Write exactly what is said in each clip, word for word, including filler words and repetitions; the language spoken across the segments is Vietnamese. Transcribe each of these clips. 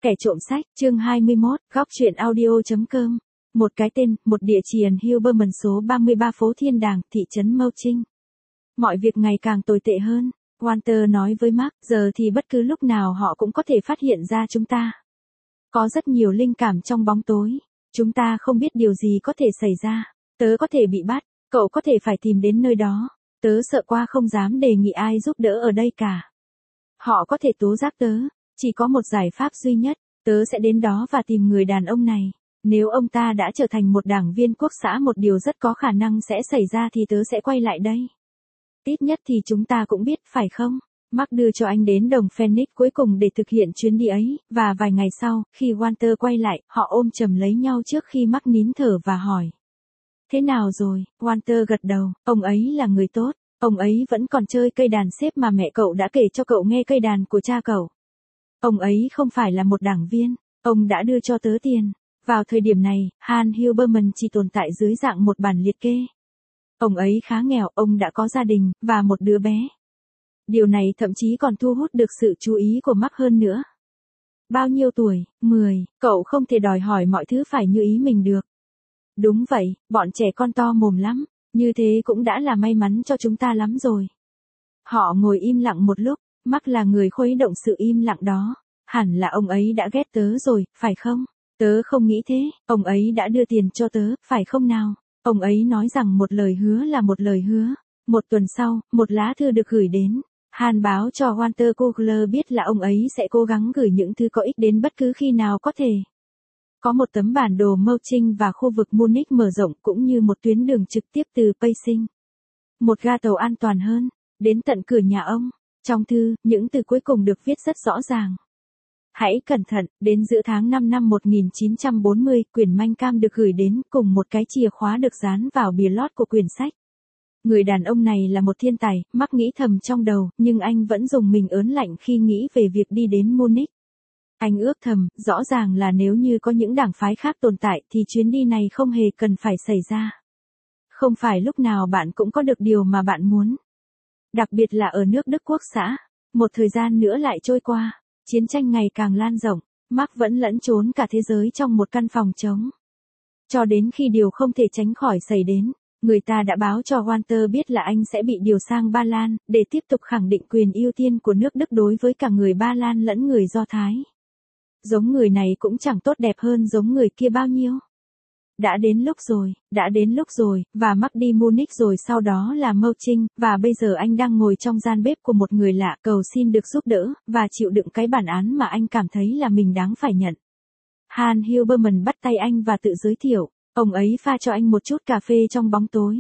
Kẻ trộm sách, chương hai mươi mốt, góc truyện audio.com. Một cái tên, một địa chỉ ẩn Hilberman số ba mươi ba phố Thiên Đàng, thị trấn Mâu Trinh. Mọi việc ngày càng tồi tệ hơn, Walter nói với Mark, giờ thì bất cứ lúc nào họ cũng có thể phát hiện ra chúng ta. Có rất nhiều linh cảm trong bóng tối, chúng ta không biết điều gì có thể xảy ra. Tớ có thể bị bắt, cậu có thể phải tìm đến nơi đó. Tớ sợ quá không dám đề nghị ai giúp đỡ ở đây cả. Họ có thể tố giác tớ. Chỉ có một giải pháp duy nhất, tớ sẽ đến đó và tìm người đàn ông này. Nếu ông ta đã trở thành một đảng viên quốc xã, một điều rất có khả năng sẽ xảy ra, thì tớ sẽ quay lại đây. Ít nhất thì chúng ta cũng biết, phải không? Mark đưa cho anh đến đồng Phoenix cuối cùng để thực hiện chuyến đi ấy, và vài ngày sau, khi Walter quay lại, họ ôm chầm lấy nhau trước khi Mark nín thở và hỏi. Thế nào rồi? Walter gật đầu, ông ấy là người tốt, ông ấy vẫn còn chơi cây đàn xếp mà mẹ cậu đã kể cho cậu nghe, cây đàn của cha cậu. Ông ấy không phải là một đảng viên, ông đã đưa cho tớ tiền. Vào thời điểm này, Han Hilberman chỉ tồn tại dưới dạng một bản liệt kê. Ông ấy khá nghèo, ông đã có gia đình, và một đứa bé. Điều này thậm chí còn thu hút được sự chú ý của Mark hơn nữa. Bao nhiêu tuổi? mười, cậu không thể đòi hỏi mọi thứ phải như ý mình được. Đúng vậy, bọn trẻ con to mồm lắm, như thế cũng đã là may mắn cho chúng ta lắm rồi. Họ ngồi im lặng một lúc. Mark là người khuấy động sự im lặng đó. Hẳn là ông ấy đã ghét tớ rồi, phải không? Tớ không nghĩ thế, ông ấy đã đưa tiền cho tớ, phải không nào? Ông ấy nói rằng một lời hứa là một lời hứa. Một tuần sau, một lá thư được gửi đến. Han báo cho Walter Kugler biết là ông ấy sẽ cố gắng gửi những thứ có ích đến bất cứ khi nào có thể. Có một tấm bản đồ Mâu Trinh và khu vực Munich mở rộng, cũng như một tuyến đường trực tiếp từ Paying. Một ga tàu an toàn hơn, đến tận cửa nhà ông. Trong thư, những từ cuối cùng được viết rất rõ ràng. Hãy cẩn thận, đến giữa tháng năm năm một nghìn chín trăm bốn mươi, quyển manh cam được gửi đến cùng một cái chìa khóa được dán vào bìa lót của quyển sách. Người đàn ông này là một thiên tài, Mark nghĩ thầm trong đầu, nhưng anh vẫn dùng mình ớn lạnh khi nghĩ về việc đi đến Munich. Anh ước thầm, rõ ràng là nếu như có những đảng phái khác tồn tại thì chuyến đi này không hề cần phải xảy ra. Không phải lúc nào bạn cũng có được điều mà bạn muốn. Đặc biệt là ở nước Đức Quốc xã. Một thời gian nữa lại trôi qua, chiến tranh ngày càng lan rộng, Mark vẫn lẫn trốn cả thế giới trong một căn phòng trống. Cho đến khi điều không thể tránh khỏi xảy đến, người ta đã báo cho Walter biết là anh sẽ bị điều sang Ba Lan, để tiếp tục khẳng định quyền ưu tiên của nước Đức đối với cả người Ba Lan lẫn người Do Thái. Giống người này cũng chẳng tốt đẹp hơn giống người kia bao nhiêu. Đã đến lúc rồi, đã đến lúc rồi, và Mark đi Munich rồi sau đó là Mâu Trinh, và bây giờ anh đang ngồi trong gian bếp của một người lạ, cầu xin được giúp đỡ, và chịu đựng cái bản án mà anh cảm thấy là mình đáng phải nhận. Han Hilberman bắt tay anh và tự giới thiệu, ông ấy pha cho anh một chút cà phê trong bóng tối.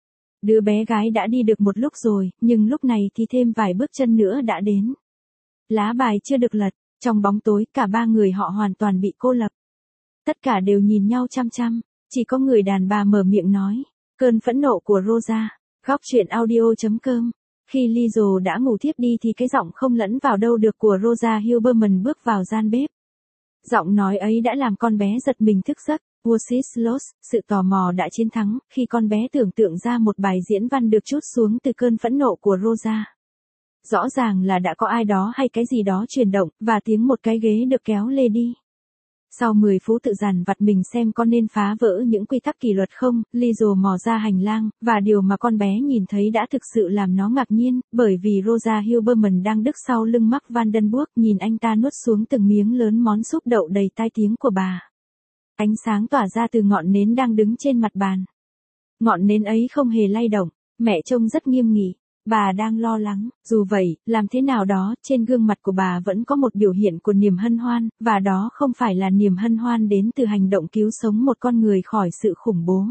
Đứa bé gái đã đi được một lúc rồi, nhưng lúc này thì thêm vài bước chân nữa đã đến. Lá bài chưa được lật, trong bóng tối cả ba người họ hoàn toàn bị cô lập. Tất cả đều nhìn nhau chăm chăm, chỉ có người đàn bà mở miệng nói, cơn phẫn nộ của Rosa, góc truyện audio.com. Khi Lizzo đã ngủ thiếp đi thì cái giọng không lẫn vào đâu được của Rosa Hilberman bước vào gian bếp. Giọng nói ấy đã làm con bé giật mình thức giấc. Wenceslas, sự tò mò đã chiến thắng, khi con bé tưởng tượng ra một bài diễn văn được trút xuống từ cơn phẫn nộ của Rosa. Rõ ràng là đã có ai đó hay cái gì đó chuyển động, và tiếng một cái ghế được kéo lê đi. Sau mười phút tự dằn vặt mình xem có nên phá vỡ những quy tắc kỷ luật không, Lizzo mò ra hành lang, và điều mà con bé nhìn thấy đã thực sự làm nó ngạc nhiên, bởi vì Rosa Hilberman đang đứng sau lưng Mark Vandenberg, nhìn anh ta nuốt xuống từng miếng lớn món súp đậu đầy tai tiếng của bà. Ánh sáng tỏa ra từ ngọn nến đang đứng trên mặt bàn. Ngọn nến ấy không hề lay động, mẹ trông rất nghiêm nghị. Bà đang lo lắng, dù vậy, làm thế nào đó, trên gương mặt của bà vẫn có một biểu hiện của niềm hân hoan, và đó không phải là niềm hân hoan đến từ hành động cứu sống một con người khỏi sự khủng bố.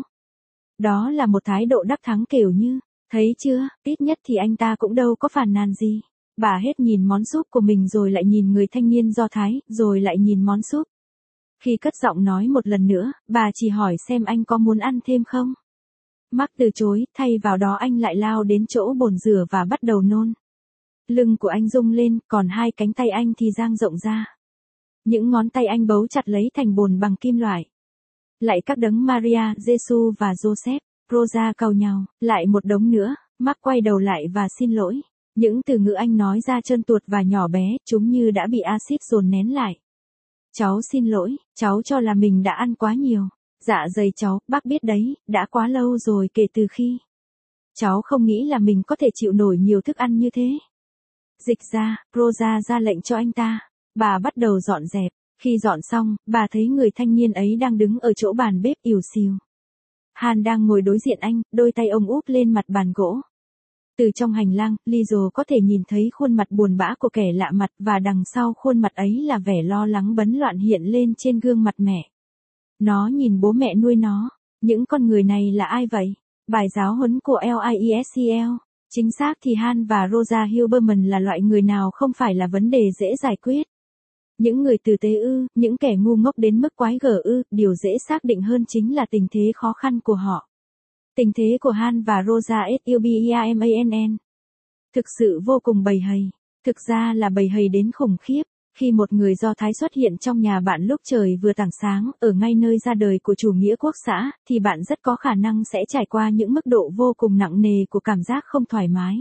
Đó là một thái độ đắc thắng kiểu như, thấy chưa, ít nhất thì anh ta cũng đâu có phàn nàn gì. Bà hết nhìn món súp của mình rồi lại nhìn người thanh niên Do Thái, rồi lại nhìn món súp. Khi cất giọng nói một lần nữa, bà chỉ hỏi xem anh có muốn ăn thêm không. Mark từ chối, thay vào đó anh lại lao đến chỗ bồn rửa và bắt đầu nôn. Lưng của anh rung lên, còn hai cánh tay anh thì dang rộng ra. Những ngón tay anh bấu chặt lấy thành bồn bằng kim loại. Lại các đấng Maria, Giêsu và Joseph, Rosa cau nhau, lại một đống nữa. Mark quay đầu lại và xin lỗi. Những từ ngữ anh nói ra trơn tuột và nhỏ bé, chúng như đã bị axit dồn nén lại. Cháu xin lỗi, cháu cho là mình đã ăn quá nhiều. Dạ dày cháu, bác biết đấy, đã quá lâu rồi kể từ khi. Cháu không nghĩ là mình có thể chịu nổi nhiều thức ăn như thế. Dịch ra, Rosa ra lệnh cho anh ta. Bà bắt đầu dọn dẹp. Khi dọn xong, bà thấy người thanh niên ấy đang đứng ở chỗ bàn bếp ỉu xìu. Han đang ngồi đối diện anh, đôi tay ông úp lên mặt bàn gỗ. Từ trong hành lang, Lizzo có thể nhìn thấy khuôn mặt buồn bã của kẻ lạ mặt và đằng sau khuôn mặt ấy là vẻ lo lắng bấn loạn hiện lên trên gương mặt mẹ. Nó nhìn bố mẹ nuôi nó. Những con người này là ai vậy? Bài giáo huấn của Liscel. Chính xác thì Han và Rosa Hilberman là loại người nào không phải là vấn đề dễ giải quyết. Những người tử tế ư, những kẻ ngu ngốc đến mức quái gở ư, điều dễ xác định hơn chính là tình thế khó khăn của họ. Tình thế của Han và Rosa Hilberman thực sự vô cùng bầy hầy. Thực ra là bầy hầy đến khủng khiếp. Khi một người Do Thái xuất hiện trong nhà bạn lúc trời vừa tảng sáng, ở ngay nơi ra đời của chủ nghĩa quốc xã, thì bạn rất có khả năng sẽ trải qua những mức độ vô cùng nặng nề của cảm giác không thoải mái.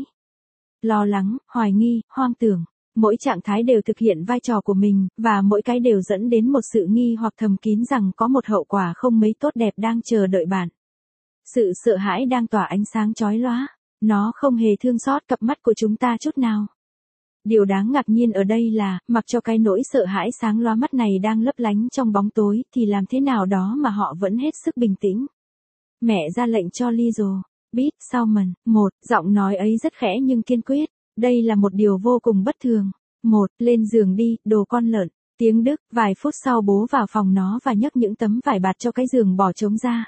Lo lắng, hoài nghi, hoang tưởng. Mỗi trạng thái đều thực hiện vai trò của mình, và mỗi cái đều dẫn đến một sự nghi hoặc thầm kín rằng có một hậu quả không mấy tốt đẹp đang chờ đợi bạn. Sự sợ hãi đang tỏa ánh sáng chói lóa. Nó không hề thương xót cặp mắt của chúng ta chút nào. Điều đáng ngạc nhiên ở đây là, mặc cho cái nỗi sợ hãi sáng loa mắt này đang lấp lánh trong bóng tối, thì làm thế nào đó mà họ vẫn hết sức bình tĩnh. Mẹ ra lệnh cho Lizzo. Beat Salmon. Một, giọng nói ấy rất khẽ nhưng kiên quyết. Đây là một điều vô cùng bất thường. Một, lên giường đi, đồ con lợn. Tiếng Đức, vài phút sau bố vào phòng nó và nhấc những tấm vải bạt cho cái giường bỏ trống ra.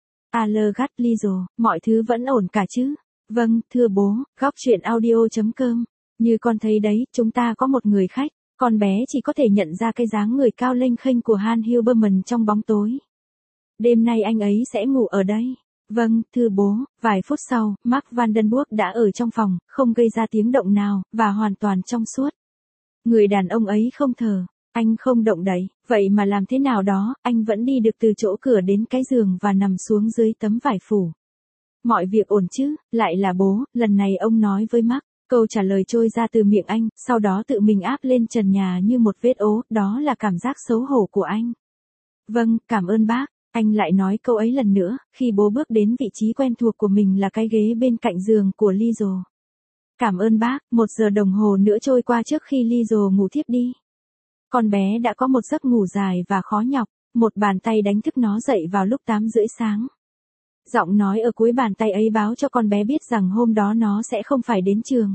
Aller gắt Lizzo, mọi thứ vẫn ổn cả chứ? Vâng, thưa bố, góc chuyện audio chấm com. Như con thấy đấy, chúng ta có một người khách. Con bé chỉ có thể nhận ra cái dáng người cao lênh khênh của Han Hilberman trong bóng tối. Đêm nay anh ấy sẽ ngủ ở đây. Vâng, thưa bố. Vài phút sau, Mark Vandenberg đã ở trong phòng, không gây ra tiếng động nào, và hoàn toàn trong suốt. Người đàn ông ấy không thở. Anh không động đậy, vậy mà làm thế nào đó, anh vẫn đi được từ chỗ cửa đến cái giường và nằm xuống dưới tấm vải phủ. Mọi việc ổn chứ? Lại là bố, lần này ông nói với Mark. Câu trả lời trôi ra từ miệng anh, sau đó tự mình áp lên trần nhà như một vết ố, đó là cảm giác xấu hổ của anh. Vâng, cảm ơn bác. Anh lại nói câu ấy lần nữa, khi bố bước đến vị trí quen thuộc của mình là cái ghế bên cạnh giường của Lizzo. Cảm ơn bác, một giờ đồng hồ nữa trôi qua trước khi Lizzo ngủ thiếp đi. Con bé đã có một giấc ngủ dài và khó nhọc, một bàn tay đánh thức nó dậy vào lúc tám rưỡi sáng. Giọng nói ở cuối bàn tay ấy báo cho con bé biết rằng hôm đó nó sẽ không phải đến trường.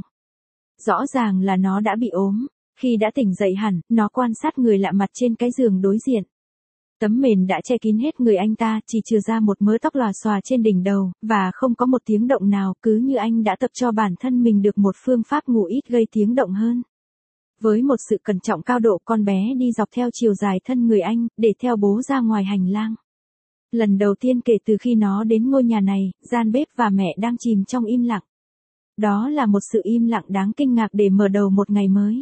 Rõ ràng là nó đã bị ốm. Khi đã tỉnh dậy hẳn, nó quan sát người lạ mặt trên cái giường đối diện. Tấm mền đã che kín hết người anh ta, chỉ trừ ra một mớ tóc lòa xòa trên đỉnh đầu, và không có một tiếng động nào, cứ như anh đã tập cho bản thân mình được một phương pháp ngủ ít gây tiếng động hơn. Với một sự cẩn trọng cao độ, con bé đi dọc theo chiều dài thân người anh, để theo bố ra ngoài hành lang. Lần đầu tiên kể từ khi nó đến ngôi nhà này, gian bếp và mẹ đang chìm trong im lặng. Đó là một sự im lặng đáng kinh ngạc để mở đầu một ngày mới.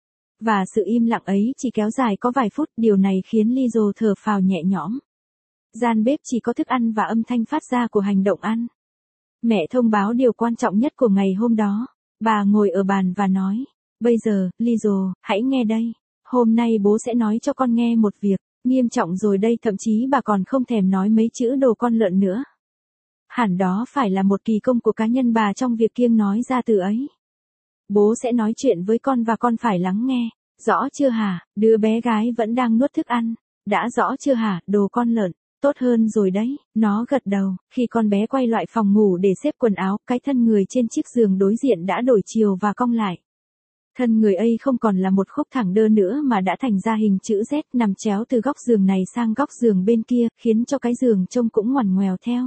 Và sự im lặng ấy chỉ kéo dài có vài phút, điều này khiến Lizzo thở phào nhẹ nhõm. Gian bếp chỉ có thức ăn và âm thanh phát ra của hành động ăn. Mẹ thông báo điều quan trọng nhất của ngày hôm đó. Bà ngồi ở bàn và nói, bây giờ, Lizzo, hãy nghe đây. Hôm nay bố sẽ nói cho con nghe một việc. Nghiêm trọng rồi đây, thậm chí bà còn không thèm nói mấy chữ đồ con lợn nữa. Hẳn đó phải là một kỳ công của cá nhân bà trong việc kiêng nói ra từ ấy. Bố sẽ nói chuyện với con và con phải lắng nghe. Rõ chưa hả? Đứa bé gái vẫn đang nuốt thức ăn. Đã rõ chưa hả? Đồ con lợn. Tốt hơn rồi đấy. Nó gật đầu. Khi con bé quay lại phòng ngủ để xếp quần áo, cái thân người trên chiếc giường đối diện đã đổi chiều và cong lại. Thân người ấy không còn là một khúc thẳng đơ nữa mà đã thành ra hình chữ Z, nằm chéo từ góc giường này sang góc giường bên kia, khiến cho cái giường trông cũng ngoằn ngoèo theo.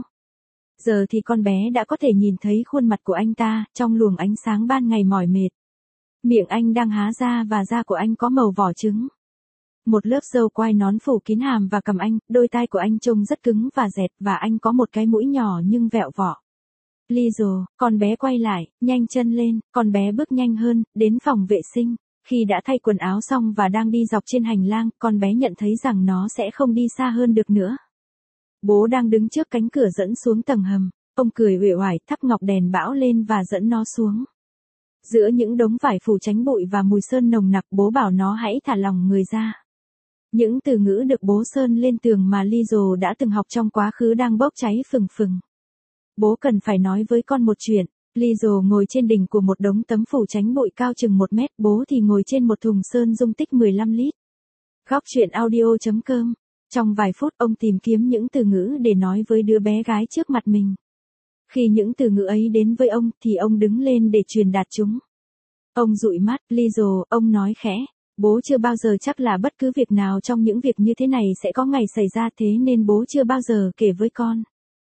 Giờ thì con bé đã có thể nhìn thấy khuôn mặt của anh ta, trong luồng ánh sáng ban ngày mỏi mệt. Miệng anh đang há ra và da của anh có màu vỏ trứng. Một lớp râu quai nón phủ kín hàm và cằm anh, đôi tai của anh trông rất cứng và dẹt, và anh có một cái mũi nhỏ nhưng vẹo vọ. Lizzo, con bé quay lại, nhanh chân lên, con bé bước nhanh hơn, đến phòng vệ sinh. Khi đã thay quần áo xong và đang đi dọc trên hành lang, con bé nhận thấy rằng nó sẽ không đi xa hơn được nữa. Bố đang đứng trước cánh cửa dẫn xuống tầng hầm. Ông cười uể oải, thắp ngọc đèn bão lên và dẫn nó xuống. Giữa những đống vải phủ tránh bụi và mùi sơn nồng nặc, bố bảo nó hãy thả lỏng người ra. Những từ ngữ được bố sơn lên tường mà Lizzo đã từng học trong quá khứ đang bốc cháy phừng phừng. Bố cần phải nói với con một chuyện. Lizzo ngồi trên đỉnh của một đống tấm phủ tránh bụi cao chừng một mét, bố thì ngồi trên một thùng sơn dung tích mười lăm lít. Góc chuyện audio chấm com. Trong vài phút ông tìm kiếm những từ ngữ để nói với đứa bé gái trước mặt mình. Khi những từ ngữ ấy đến với ông thì ông đứng lên để truyền đạt chúng. Ông dụi mắt, Lizzo, ông nói khẽ. Bố chưa bao giờ chắc là bất cứ việc nào trong những việc như thế này sẽ có ngày xảy ra, thế nên bố chưa bao giờ kể với con.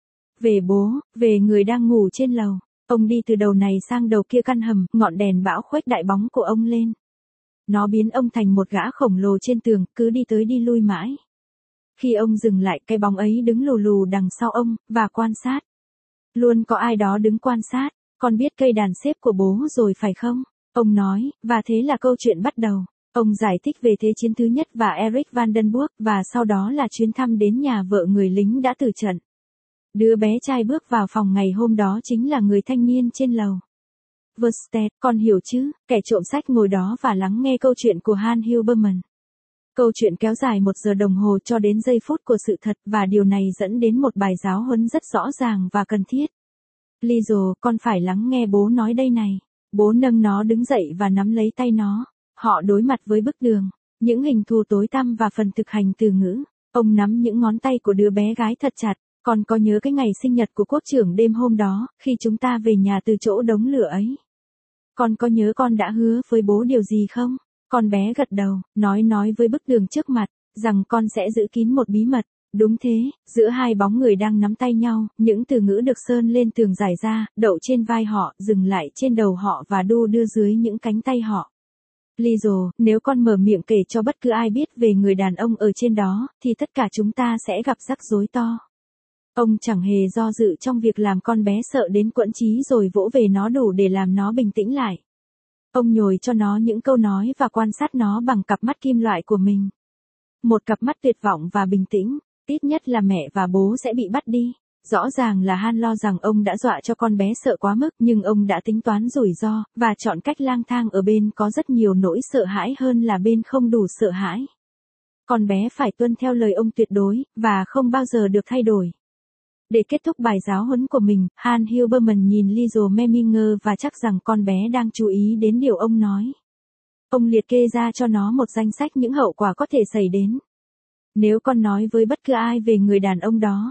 Về bố, về người đang ngủ trên lầu. Ông đi từ đầu này sang đầu kia căn hầm, ngọn đèn bão khuếch đại bóng của ông lên. Nó biến ông thành một gã khổng lồ trên tường, cứ đi tới đi lui mãi. Khi ông dừng lại, cái bóng ấy đứng lù lù đằng sau ông, và quan sát. Luôn có ai đó đứng quan sát. Con biết cây đàn xếp của bố rồi phải không? Ông nói, và thế là câu chuyện bắt đầu. Ông giải thích về Thế chiến thứ nhất và Erich Vandenberg, và sau đó là chuyến thăm đến nhà vợ người lính đã tử trận. Đứa bé trai bước vào phòng ngày hôm đó chính là người thanh niên trên lầu. Verstead, con hiểu chứ, kẻ trộm sách ngồi đó và lắng nghe câu chuyện của Hans Huberman. Câu chuyện kéo dài một giờ đồng hồ cho đến giây phút của sự thật, và điều này dẫn đến một bài giáo huấn rất rõ ràng và cần thiết. Lizzo, con phải lắng nghe bố nói đây này. Bố nâng nó đứng dậy và nắm lấy tay nó. Họ đối mặt với bức tường, những hình thù tối tăm và phần thực hành từ ngữ. Ông nắm những ngón tay của đứa bé gái thật chặt. Con có nhớ cái ngày sinh nhật của quốc trưởng đêm hôm đó, khi chúng ta về nhà từ chỗ đống lửa ấy? Con có nhớ con đã hứa với bố điều gì không? Con bé gật đầu, nói nói với bức tường trước mặt, rằng con sẽ giữ kín một bí mật. Đúng thế, giữa hai bóng người đang nắm tay nhau, những từ ngữ được sơn lên tường rải ra, đậu trên vai họ, dừng lại trên đầu họ và đu đưa dưới những cánh tay họ. Lizzo, nếu con mở miệng kể cho bất cứ ai biết về người đàn ông ở trên đó, thì tất cả chúng ta sẽ gặp rắc rối to. Ông chẳng hề do dự trong việc làm con bé sợ đến quẫn trí rồi vỗ về nó đủ để làm nó bình tĩnh lại. Ông nhồi cho nó những câu nói và quan sát nó bằng cặp mắt kim loại của mình. Một cặp mắt tuyệt vọng và bình tĩnh, ít nhất là mẹ và bố sẽ bị bắt đi. Rõ ràng là Han lo rằng ông đã dọa cho con bé sợ quá mức, nhưng ông đã tính toán rủi ro, và chọn cách lang thang ở bên có rất nhiều nỗi sợ hãi hơn là bên không đủ sợ hãi. Con bé phải tuân theo lời ông tuyệt đối, và không bao giờ được thay đổi. Để kết thúc bài giáo huấn của mình, Hans Huberman nhìn Lizzo Meminger và chắc rằng con bé đang chú ý đến điều ông nói. Ông liệt kê ra cho nó một danh sách những hậu quả có thể xảy đến. Nếu con nói với bất cứ ai về người đàn ông đó,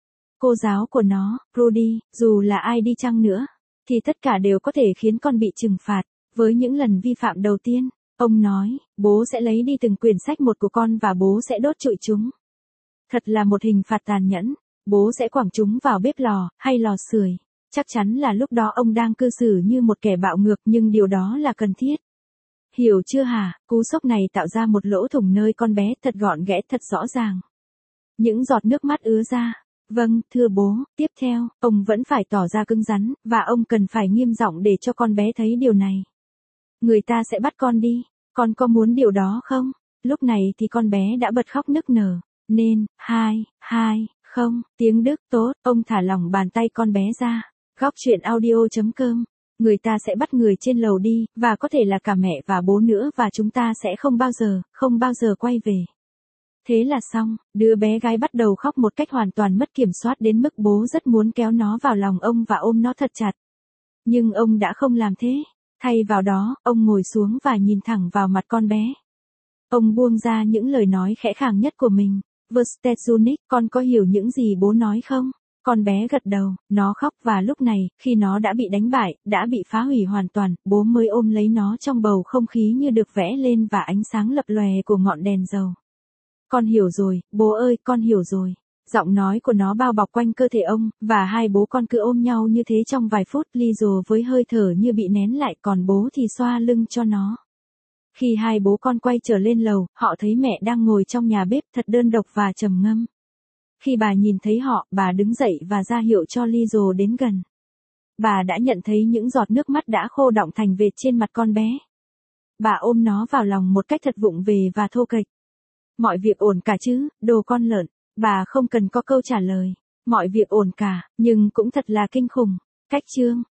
cô giáo của nó, Rudy, dù là ai đi chăng nữa, thì tất cả đều có thể khiến con bị trừng phạt. Với những lần vi phạm đầu tiên, ông nói, bố sẽ lấy đi từng quyển sách một của con và bố sẽ đốt trụi chúng. Thật là một hình phạt tàn nhẫn. Bố sẽ quẳng chúng vào bếp lò, hay lò sưởi. Chắc chắn là lúc đó ông đang cư xử như một kẻ bạo ngược, nhưng điều đó là cần thiết. Hiểu chưa hả? Cú sốc này tạo ra một lỗ thủng nơi con bé, thật gọn ghẽ, thật rõ ràng. Những giọt nước mắt ứa ra. Vâng, thưa bố, tiếp theo, ông vẫn phải tỏ ra cứng rắn, và ông cần phải nghiêm giọng để cho con bé thấy điều này. Người ta sẽ bắt con đi. Con có muốn điều đó không? Lúc này thì con bé đã bật khóc nức nở. Nên, hai, hai. Không, tiếng Đức tốt, ông thả lỏng bàn tay con bé ra. Góc chuyện audio chấm com. Người ta sẽ bắt người trên lầu đi, và có thể là cả mẹ và bố nữa, và chúng ta sẽ không bao giờ, không bao giờ quay về. Thế là xong, đứa bé gái bắt đầu khóc một cách hoàn toàn mất kiểm soát đến mức bố rất muốn kéo nó vào lòng ông và ôm nó thật chặt. Nhưng ông đã không làm thế. Thay vào đó, ông ngồi xuống và nhìn thẳng vào mặt con bé. Ông buông ra những lời nói khẽ khàng nhất của mình. Verstead, con có hiểu những gì bố nói không? Con bé gật đầu, nó khóc và lúc này, khi nó đã bị đánh bại, đã bị phá hủy hoàn toàn, bố mới ôm lấy nó trong bầu không khí như được vẽ lên và ánh sáng lập lòe của ngọn đèn dầu. Con hiểu rồi, bố ơi, con hiểu rồi. Giọng nói của nó bao bọc quanh cơ thể ông, và hai bố con cứ ôm nhau như thế trong vài phút. Lizzo với hơi thở như bị nén lại, còn bố thì xoa lưng cho nó. Khi hai bố con quay trở lên lầu, họ thấy mẹ đang ngồi trong nhà bếp thật đơn độc và trầm ngâm. Khi bà nhìn thấy họ, bà đứng dậy và ra hiệu cho Lizzo đến gần. Bà đã nhận thấy những giọt nước mắt đã khô đọng thành vệt trên mặt con bé. Bà ôm nó vào lòng một cách thật vụng về và thô kệch. Mọi việc ổn cả chứ, đồ con lợn. Bà không cần có câu trả lời. Mọi việc ổn cả, nhưng cũng thật là kinh khủng. Cách chương